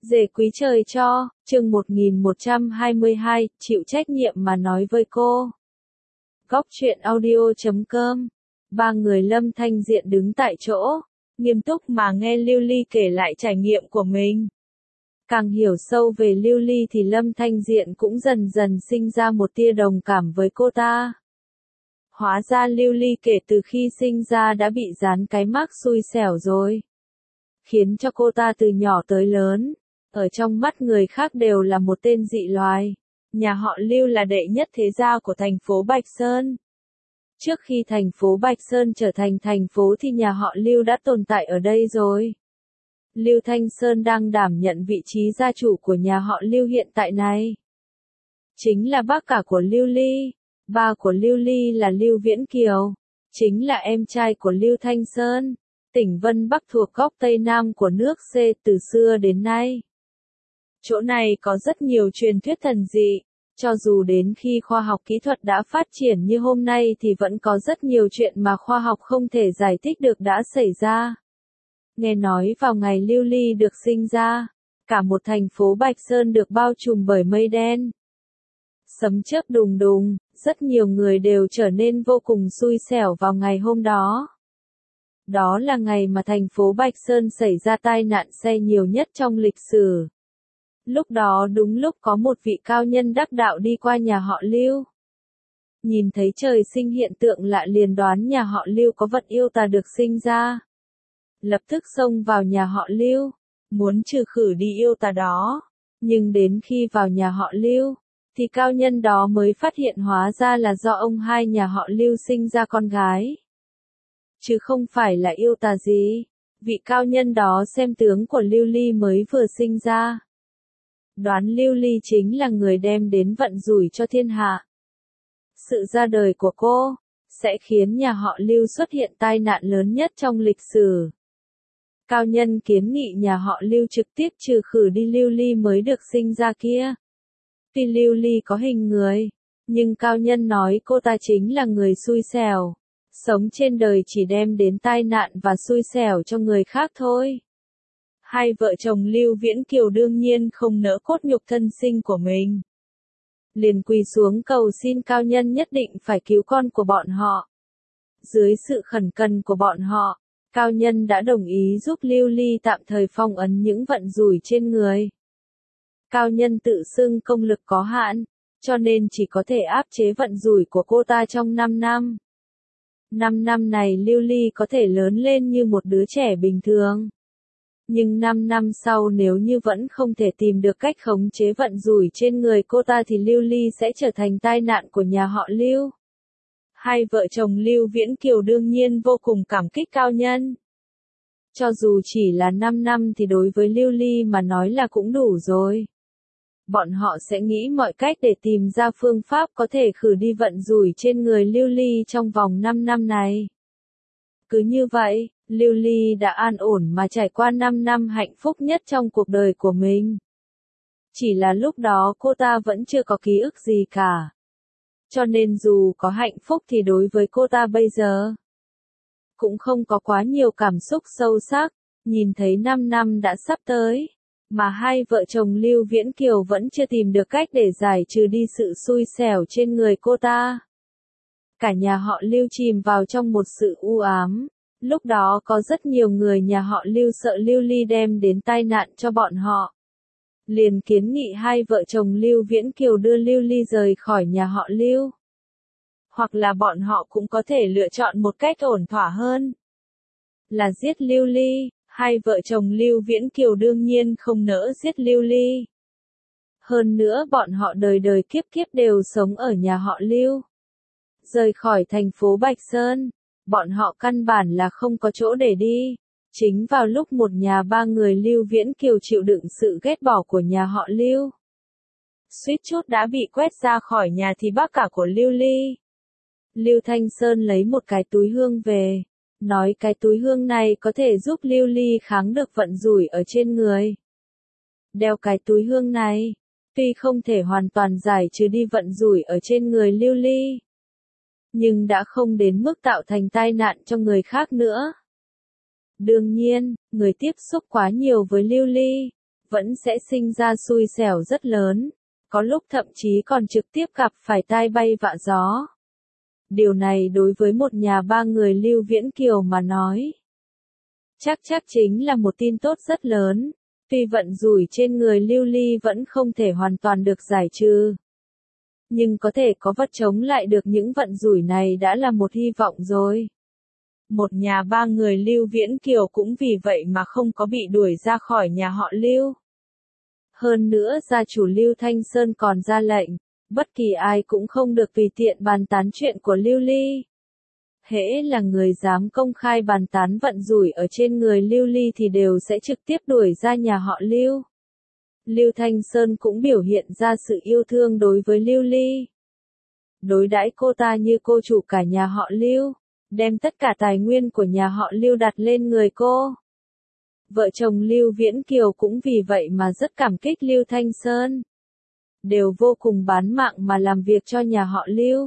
Dề quý trời cho, chương 1122, chịu trách nhiệm mà nói với cô. Góc truyện audio.com. Ba người Lâm Thanh Diện đứng tại chỗ, nghiêm túc mà nghe Lưu Ly kể lại trải nghiệm của mình. Càng hiểu sâu về Lưu Ly thì Lâm Thanh Diện cũng dần dần sinh ra một tia đồng cảm với cô ta. Hóa ra Lưu Ly kể từ khi sinh ra đã bị dán cái mác xui xẻo rồi. Khiến cho cô ta từ nhỏ tới lớn, ở trong mắt người khác đều là một tên dị loài. Nhà họ Lưu là đệ nhất thế gia của thành phố Bạch Sơn. Trước khi thành phố Bạch Sơn trở thành thành phố thì nhà họ Lưu đã tồn tại ở đây rồi. Lưu Thanh Sơn đang đảm nhận vị trí gia chủ của nhà họ Lưu hiện tại này. Chính là bác cả của Lưu Ly. Ba của Lưu Ly là Lưu Viễn Kiều, chính là em trai của Lưu Thanh Sơn. Tỉnh Vân Bắc thuộc góc Tây Nam của nước C từ xưa đến nay. Chỗ này có rất nhiều truyền thuyết thần dị. Cho dù đến khi khoa học kỹ thuật đã phát triển như hôm nay thì vẫn có rất nhiều chuyện mà khoa học không thể giải thích được đã xảy ra. Nghe nói vào ngày Lưu Ly được sinh ra, cả một thành phố Bạch Sơn được bao trùm bởi mây đen. Sấm chớp đùng đùng, rất nhiều người đều trở nên vô cùng xui xẻo vào ngày hôm đó. Đó là ngày mà thành phố Bạch Sơn xảy ra tai nạn xe nhiều nhất trong lịch sử. Lúc đó đúng lúc có một vị cao nhân đắc đạo đi qua nhà họ Lưu. Nhìn thấy trời sinh hiện tượng lạ liền đoán nhà họ Lưu có vật yêu tà được sinh ra. Lập tức xông vào nhà họ Lưu, muốn trừ khử đi yêu tà đó. Nhưng đến khi vào nhà họ Lưu, thì cao nhân đó mới phát hiện hóa ra là do ông hai nhà họ Lưu sinh ra con gái. Chứ không phải là yêu tà gì. Vị cao nhân đó xem tướng của Lưu Ly mới vừa sinh ra. Đoán Lưu Ly chính là người đem đến vận rủi cho thiên hạ. Sự ra đời của cô sẽ khiến nhà họ Lưu xuất hiện tai nạn lớn nhất trong lịch sử. Cao nhân kiến nghị nhà họ Lưu trực tiếp trừ khử đi Lưu Ly mới được sinh ra kia. Tuy Lưu Ly có hình người, nhưng cao nhân nói cô ta chính là người xui xẻo. Sống trên đời chỉ đem đến tai nạn và xui xẻo cho người khác thôi. Hai vợ chồng Lưu Viễn Kiều đương nhiên không nỡ cốt nhục thân sinh của mình. Liền quỳ xuống cầu xin cao nhân nhất định phải cứu con của bọn họ. Dưới sự khẩn cần của bọn họ, cao nhân đã đồng ý giúp Lưu Ly tạm thời phong ấn những vận rủi trên người. Cao nhân tự xưng công lực có hạn, cho nên chỉ có thể áp chế vận rủi của cô ta trong 5 năm. 5 năm này Lưu Ly có thể lớn lên như một đứa trẻ bình thường. Nhưng 5 năm sau nếu như vẫn không thể tìm được cách khống chế vận rủi trên người cô ta thì Lưu Ly sẽ trở thành tai nạn của nhà họ Lưu. Hai vợ chồng Lưu Viễn Kiều đương nhiên vô cùng cảm kích cao nhân. Cho dù chỉ là 5 năm thì đối với Lưu Ly mà nói là cũng đủ rồi. Bọn họ sẽ nghĩ mọi cách để tìm ra phương pháp có thể khử đi vận rủi trên người Lưu Ly trong vòng 5 năm này. Cứ như vậy, Lưu Ly đã an ổn mà trải qua 5 năm hạnh phúc nhất trong cuộc đời của mình. Chỉ là lúc đó cô ta vẫn chưa có ký ức gì cả. Cho nên dù có hạnh phúc thì đối với cô ta bây giờ cũng không có quá nhiều cảm xúc sâu sắc. Nhìn thấy 5 năm đã sắp tới, mà hai vợ chồng Lưu Viễn Kiều vẫn chưa tìm được cách để giải trừ đi sự xui xẻo trên người cô ta. Cả nhà họ Lưu chìm vào trong một sự u ám. Lúc đó có rất nhiều người nhà họ Lưu sợ Lưu Ly đem đến tai nạn cho bọn họ. Liền kiến nghị hai vợ chồng Lưu Viễn Kiều đưa Lưu Ly rời khỏi nhà họ Lưu. Hoặc là bọn họ cũng có thể lựa chọn một cách ổn thỏa hơn. Là giết Lưu Ly. Hai vợ chồng Lưu Viễn Kiều đương nhiên không nỡ giết Lưu Ly. Hơn nữa bọn họ đời đời kiếp kiếp đều sống ở nhà họ Lưu. Rời khỏi thành phố Bạch Sơn, bọn họ căn bản là không có chỗ để đi. Chính vào lúc một nhà ba người Lưu Viễn Kiều chịu đựng sự ghét bỏ của nhà họ Lưu, suýt chút đã bị quét ra khỏi nhà thì bác cả của Lưu Ly, Lưu Thanh Sơn lấy một cái túi hương về. Nói cái túi hương này có thể giúp Lưu Ly kháng được vận rủi ở trên người. Đeo cái túi hương này, tuy không thể hoàn toàn giải trừ đi vận rủi ở trên người Lưu Ly, nhưng đã không đến mức tạo thành tai nạn cho người khác nữa. Đương nhiên, người tiếp xúc quá nhiều với Lưu Ly, vẫn sẽ sinh ra xui xẻo rất lớn, có lúc thậm chí còn trực tiếp gặp phải tai bay vạ gió. Điều này đối với một nhà ba người Lưu Viễn Kiều mà nói, chắc chính là một tin tốt rất lớn, tuy vận rủi trên người Lưu Ly vẫn không thể hoàn toàn được giải trừ. Nhưng có thể có vật chống lại được những vận rủi này đã là một hy vọng rồi. Một nhà ba người Lưu Viễn Kiều cũng vì vậy mà không có bị đuổi ra khỏi nhà họ Lưu. Hơn nữa gia chủ Lưu Thanh Sơn còn ra lệnh, bất kỳ ai cũng không được tùy tiện bàn tán chuyện của Lưu Ly. Hễ là người dám công khai bàn tán vận rủi ở trên người Lưu Ly thì đều sẽ trực tiếp đuổi ra nhà họ Lưu. Lưu Thanh Sơn cũng biểu hiện ra sự yêu thương đối với Lưu Ly. Đối đãi cô ta như cô chủ cả nhà họ Lưu, đem tất cả tài nguyên của nhà họ Lưu đặt lên người cô. Vợ chồng Lưu Viễn Kiều cũng vì vậy mà rất cảm kích Lưu Thanh Sơn. Đều vô cùng bán mạng mà làm việc cho nhà họ Lưu.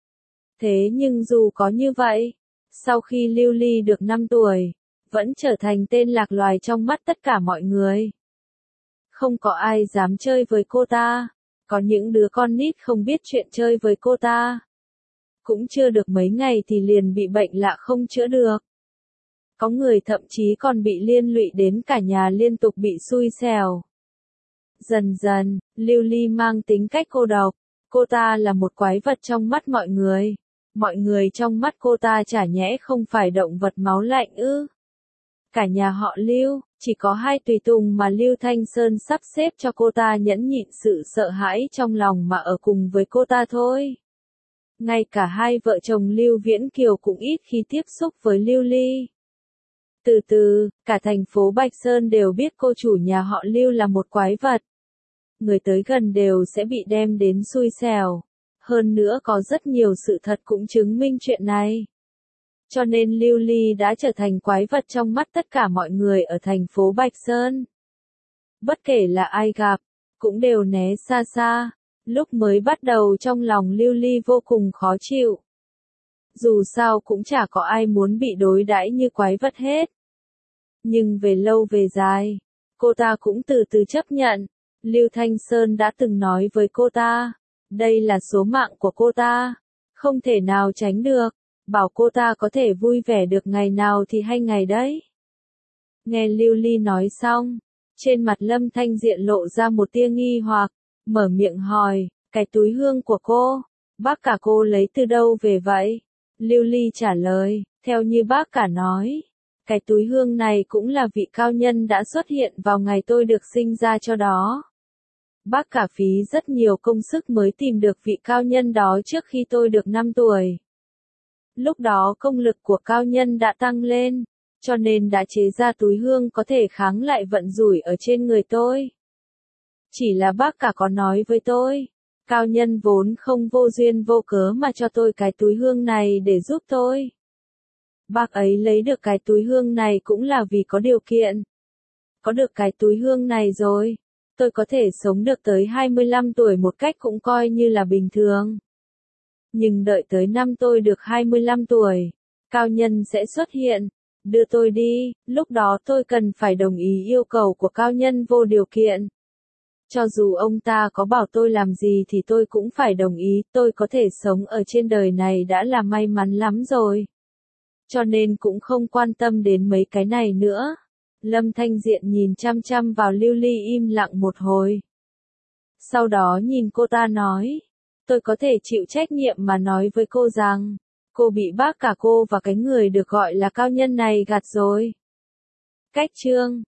Thế nhưng dù có như vậy, sau khi Lưu Ly được 5 tuổi, vẫn trở thành tên lạc loài trong mắt tất cả mọi người. Không có ai dám chơi với cô ta, có những đứa con nít không biết chuyện chơi với cô ta. Cũng chưa được mấy ngày thì liền bị bệnh lạ không chữa được. Có người thậm chí còn bị liên lụy đến cả nhà liên tục bị xui xẻo. Dần dần, Lưu Ly mang tính cách cô độc, cô ta là một quái vật trong mắt mọi người. Mọi người trong mắt cô ta chả nhẽ không phải động vật máu lạnh ư. Cả nhà họ Lưu, chỉ có hai tùy tùng mà Lưu Thanh Sơn sắp xếp cho cô ta nhẫn nhịn sự sợ hãi trong lòng mà ở cùng với cô ta thôi. Ngay cả hai vợ chồng Lưu Viễn Kiều cũng ít khi tiếp xúc với Lưu Ly. Từ từ, cả thành phố Bạch Sơn đều biết cô chủ nhà họ Lưu là một quái vật. Người tới gần đều sẽ bị đem đến xui xẻo. Hơn nữa có rất nhiều sự thật cũng chứng minh chuyện này. Cho nên Lưu Ly đã trở thành quái vật trong mắt tất cả mọi người ở thành phố Bạch Sơn. Bất kể là ai gặp, cũng đều né xa xa. Lúc mới bắt đầu trong lòng Lưu Ly vô cùng khó chịu. Dù sao cũng chả có ai muốn bị đối đãi như quái vật hết. Nhưng về lâu về dài, cô ta cũng từ từ chấp nhận. Lưu Thanh Sơn đã từng nói với cô ta, đây là số mạng của cô ta, không thể nào tránh được, bảo cô ta có thể vui vẻ được ngày nào thì hay ngày đấy. Nghe Lưu Ly nói xong, trên mặt Lâm Thanh Diện lộ ra một tia nghi hoặc, mở miệng hỏi, cái túi hương của cô, bác cả cô lấy từ đâu về vậy? Lưu Ly trả lời, theo như bác cả nói, cái túi hương này cũng là vị cao nhân đã xuất hiện vào ngày tôi được sinh ra cho đó. Bác cả phí rất nhiều công sức mới tìm được vị cao nhân đó trước khi tôi được 5 tuổi. Lúc đó công lực của cao nhân đã tăng lên, cho nên đã chế ra túi hương có thể kháng lại vận rủi ở trên người tôi. Chỉ là bác cả có nói với tôi, cao nhân vốn không vô duyên vô cớ mà cho tôi cái túi hương này để giúp tôi. Bác ấy lấy được cái túi hương này cũng là vì có điều kiện. Có được cái túi hương này rồi, tôi có thể sống được tới 25 tuổi một cách cũng coi như là bình thường. Nhưng đợi tới năm tôi được 25 tuổi, cao nhân sẽ xuất hiện, đưa tôi đi, lúc đó tôi cần phải đồng ý yêu cầu của cao nhân vô điều kiện. Cho dù ông ta có bảo tôi làm gì thì tôi cũng phải đồng ý, tôi có thể sống ở trên đời này đã là may mắn lắm rồi. Cho nên cũng không quan tâm đến mấy cái này nữa. Lâm Thanh Diện nhìn chăm chăm vào Lưu Ly im lặng một hồi. Sau đó nhìn cô ta nói, tôi có thể chịu trách nhiệm mà nói với cô rằng, cô bị bác cả cô và cái người được gọi là cao nhân này gạt rồi. Cách chương